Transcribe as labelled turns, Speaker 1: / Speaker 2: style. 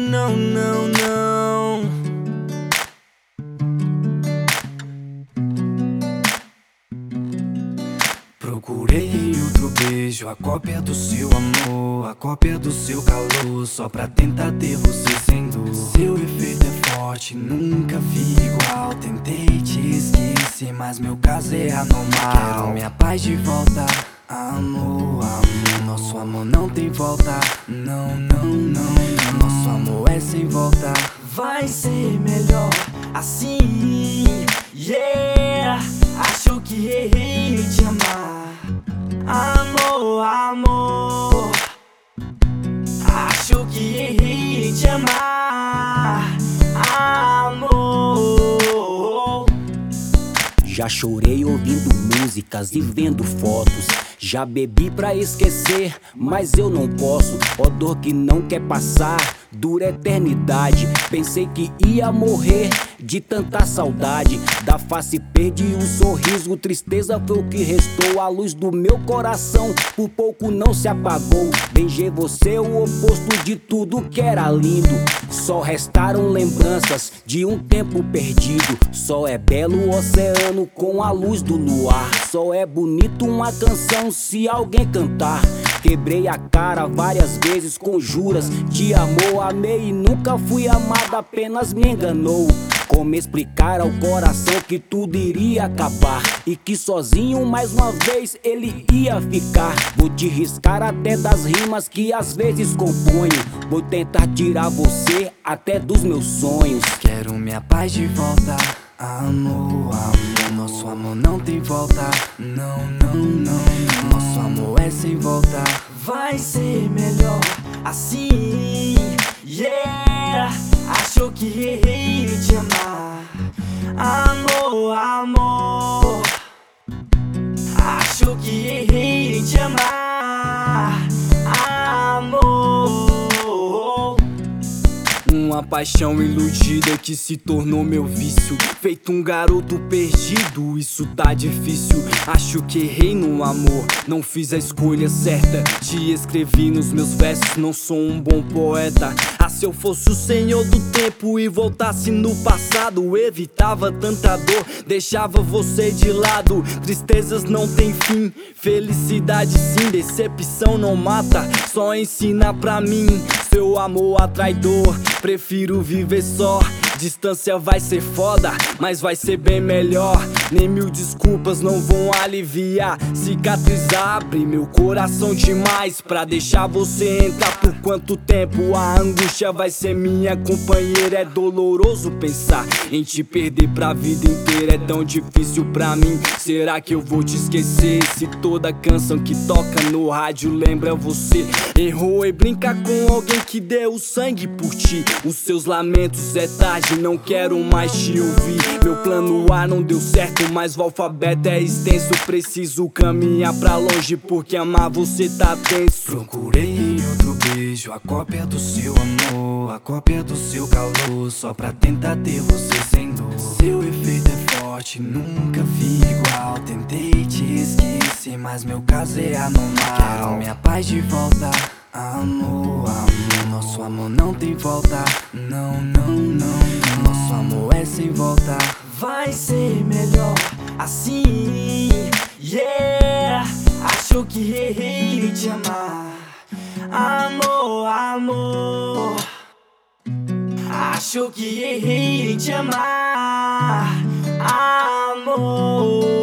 Speaker 1: não, não, não. Procurei outro beijo, a cópia do seu amor, a cópia do seu calor, só pra tentar ter você sem dor. Seu efeito é forte, nunca vi igual. Tentei te esquecer, mas meu caso é anormal. Quero minha paz de volta, amor, amor. Nosso amor não tem volta, não, não, não, não. Nosso amor é sem volta. Vai ser melhor assim, yeah. Acho que errei em te amar, amor, amor. Acho que errei em te amar, amor.
Speaker 2: Já chorei ouvindo músicas e vendo fotos. Já bebi pra esquecer, mas eu não posso. Ó dor que não quer passar, dura eternidade. Pensei que ia morrer de tanta saudade. Da face perdi um sorriso, tristeza foi o que restou. A luz do meu coração por pouco não se apagou. Beijei você, o oposto de tudo que era lindo. Só restaram lembranças de um tempo perdido. Só é belo o oceano com a luz do luar. Só é bonito uma canção se alguém cantar. Quebrei a cara várias vezes com juras de amor. Amei e nunca fui amado, apenas me enganou. Como explicar ao coração que tudo iria acabar e que sozinho mais uma vez ele ia ficar? Vou te riscar até das rimas que às vezes componho. Vou tentar tirar você até dos meus sonhos.
Speaker 1: Quero minha paz de volta, amor, amor. Nosso amor não tem volta, não, não, não, não. Nosso amor é sem volta. Vai ser melhor assim, yeah. Acho que errei em te amar, amor, amor. Acho que errei em te amar, amor. Uma paixão iludida que se tornou meu vício. Feito um garoto perdido, isso tá difícil. Acho que errei no amor, não fiz a escolha certa. Te escrevi nos meus versos, não sou um bom poeta. Ah, se eu fosse o senhor do tempo e voltasse no passado, evitava tanta dor, deixava você de lado. Tristezas não tem fim, felicidade sim. Decepção não mata, só ensina pra mim. Seu amor atraidor, prefiro viver só. Distância vai ser foda, mas vai ser bem melhor. Nem mil desculpas não vão aliviar. Cicatriz abre meu coração demais pra deixar você entrar. Por quanto tempo a angústia vai ser minha companheira? É doloroso pensar em te perder pra vida inteira. É tão difícil pra mim, será que eu vou te esquecer? Se toda canção que toca no rádio lembra você. Errou e brinca com alguém que deu o sangue por ti. Os seus lamentos é tarde, não quero mais te ouvir. Meu plano A não deu certo, mas o alfabeto é extenso. Preciso caminhar pra longe porque amar você tá tenso. Procurei outro beijo, a cópia do seu amor, a cópia do seu calor, só pra tentar ter você sem dor. Seu efeito é forte, nunca vi igual. Tentei te esquecer, mas meu caso é anormal. Quero minha paz de volta, amor, amor. Nosso amor não tem volta, não, não, não, não. Nosso amor é sem volta. Vai ser melhor assim, yeah. Acho que errei em te amar, amor, amor. Acho que errei em te amar, amor.